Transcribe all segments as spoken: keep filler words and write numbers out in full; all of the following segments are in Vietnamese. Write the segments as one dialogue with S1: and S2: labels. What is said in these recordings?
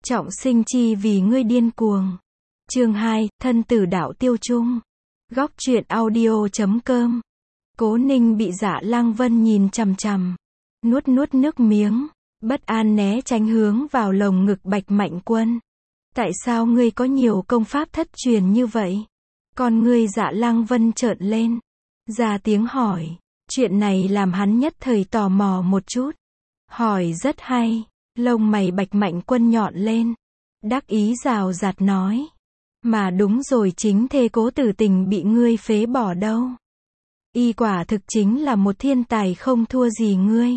S1: Trọng sinh chi vì ngươi điên cuồng. Chương hai, thân tử đạo tiêu trung. Góc truyện audio chấm com. Cố Ninh bị Dạ Lăng Vân nhìn chằm chằm, nuốt nuốt nước miếng, bất an né tránh hướng vào lồng ngực Bạch Mạnh Quân. Tại sao ngươi có nhiều công pháp thất truyền như vậy? Con ngươi Dạ Lăng Vân trợn lên, ra tiếng hỏi. Chuyện này làm hắn nhất thời tò mò một chút. Hỏi rất hay. Lông mày Bạch Mạnh Quân nhọn lên, đắc ý rào rạt nói. Mà đúng rồi, chính thê Cố Tử Tình bị ngươi phế bỏ đâu. Y quả thực chính là một thiên tài không thua gì ngươi.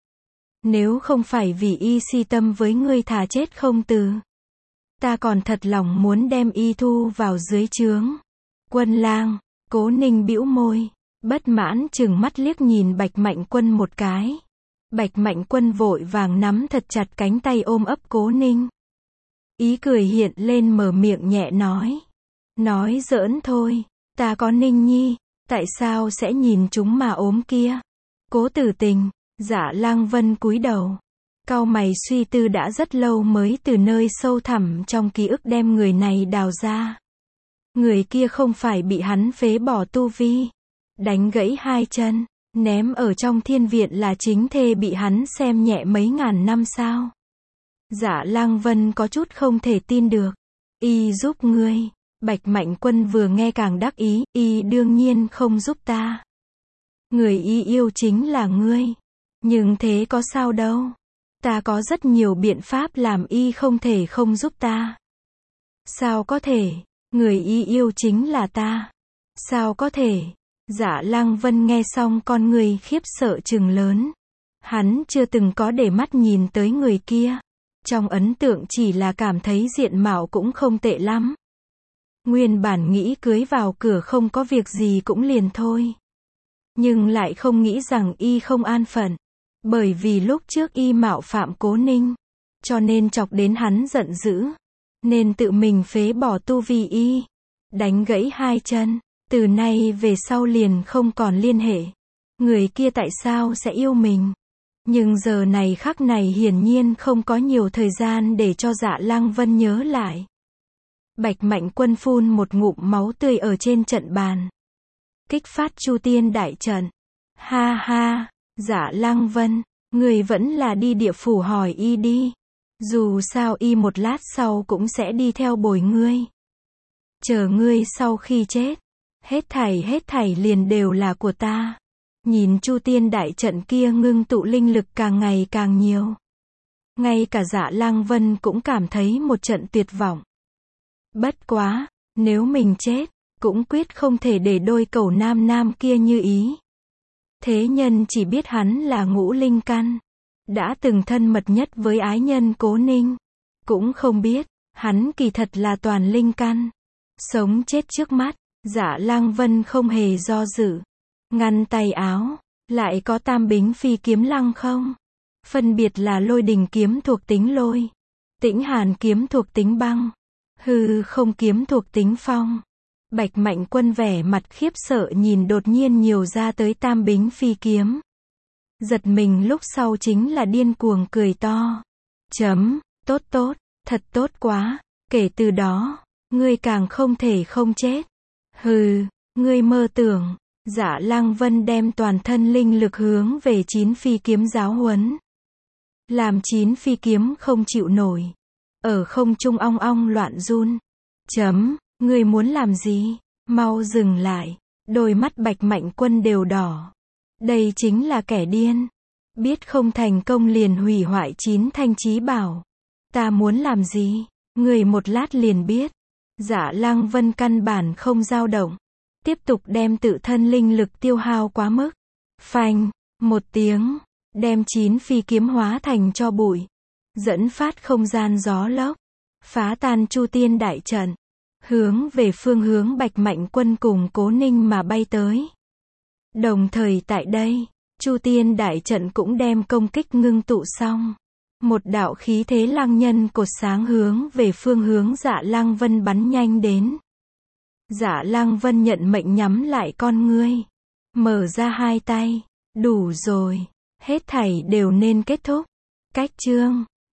S1: Nếu không phải vì y si tâm với ngươi thà chết không từ, ta còn thật lòng muốn đem y thu vào dưới trướng. Quân lang. Cố Ninh bĩu môi, bất mãn chừng mắt liếc nhìn Bạch Mạnh Quân một cái. Bạch Mạnh Quân vội vàng nắm thật chặt cánh tay ôm ấp Cố Ninh. Ý cười hiện lên, mở miệng nhẹ nói. Nói giỡn thôi, ta có Ninh nhi, tại sao sẽ nhìn chúng mà ốm kia? Cố Tử Tình. Dạ Lăng Vân cúi đầu, cau mày suy tư đã rất lâu mới từ nơi sâu thẳm trong ký ức đem người này đào ra. Người kia không phải bị hắn phế bỏ tu vi, đánh gãy hai chân, ném ở trong thiên viện là chính thê bị hắn xem nhẹ mấy ngàn năm sao? Dạ Lăng Vân có chút không thể tin được. Y giúp ngươi. Bạch Mạnh Quân vừa nghe càng đắc ý. Y đương nhiên không giúp ta. Người y yêu chính là ngươi. Nhưng thế có sao đâu. Ta có rất nhiều biện pháp làm y không thể không giúp ta. Sao có thể? Người y yêu chính là ta. Sao có thể? Dạ Lăng Vân nghe xong con người khiếp sợ trừng lớn. Hắn chưa từng có để mắt nhìn tới người kia. Trong ấn tượng chỉ là cảm thấy diện mạo cũng không tệ lắm. Nguyên bản nghĩ cưới vào cửa không có việc gì cũng liền thôi. Nhưng lại không nghĩ rằng y không an phận. Bởi vì lúc trước y mạo phạm Cố Ninh, cho nên chọc đến hắn giận dữ. Nên tự mình phế bỏ tu vi y, đánh gãy hai chân. Từ nay về sau liền không còn liên hệ. Người kia tại sao sẽ yêu mình? Nhưng giờ này khắc này hiển nhiên không có nhiều thời gian để cho Dạ Lăng Vân nhớ lại. Bạch Mạnh Quân phun một ngụm máu tươi ở trên trận bàn. Kích phát Chu Tiên đại trận. Ha ha, Dạ Lăng Vân, người vẫn là đi địa phủ hỏi y đi. Dù sao y một lát sau cũng sẽ đi theo bồi ngươi. Chờ ngươi sau khi chết, hết thảy hết thảy liền đều là của ta. Nhìn Chu Tiên đại trận kia ngưng tụ linh lực càng ngày càng nhiều. Ngay cả Dạ Lăng Vân cũng cảm thấy một trận tuyệt vọng. Bất quá, nếu mình chết, cũng quyết không thể để đôi cẩu nam nam kia như ý. Thế nhân chỉ biết hắn là ngũ linh căn, đã từng thân mật nhất với ái nhân Cố Ninh. Cũng không biết, hắn kỳ thật là toàn linh căn. Sống chết trước mắt, Dạ Lăng Vân không hề do dự. Ngăn tay áo, lại có Tam Bính Phi kiếm lăng không? Phân biệt là Lôi Đình kiếm thuộc tính lôi, Tĩnh Hàn kiếm thuộc tính băng, Hư Không kiếm thuộc tính phong. Bạch Mạnh Quân vẻ mặt khiếp sợ nhìn đột nhiên nhiều ra tới Tam Bính Phi kiếm. Giật mình lúc sau chính là điên cuồng cười to. Chấm, tốt tốt, thật tốt quá, kể từ đó, ngươi càng không thể không chết. Hừ, ngươi mơ tưởng. Dạ Lăng Vân đem toàn thân linh lực hướng về chín phi kiếm giáo huấn. Làm chín phi kiếm không chịu nổi. Ở không trung ong ong loạn run. Chấm, ngươi muốn làm gì? Mau dừng lại. Đôi mắt Bạch Mạnh Quân đều đỏ. Đây chính là kẻ điên. Biết không thành công liền hủy hoại chín thanh chí bảo. Ta muốn làm gì? Ngươi một lát liền biết. Dạ Lăng Vân căn bản không dao động. Tiếp tục đem tự thân linh lực tiêu hao quá mức. Phanh, một tiếng, đem chín phi kiếm hóa thành tro bụi. Dẫn phát không gian gió lốc. Phá tan Chu Tiên đại trận. Hướng về phương hướng Bạch Mạnh Quân cùng Cố Ninh mà bay tới. Đồng thời tại đây, Chu Tiên đại trận cũng đem công kích ngưng tụ xong. Một đạo khí thế lăng nhân cột sáng hướng về phương hướng Dạ Lăng Vân bắn nhanh đến. Dạ Lăng Vân nhận mệnh nhắm lại con ngươi. Mở ra hai tay. Đủ rồi. Hết thảy đều nên kết thúc. Cách chương.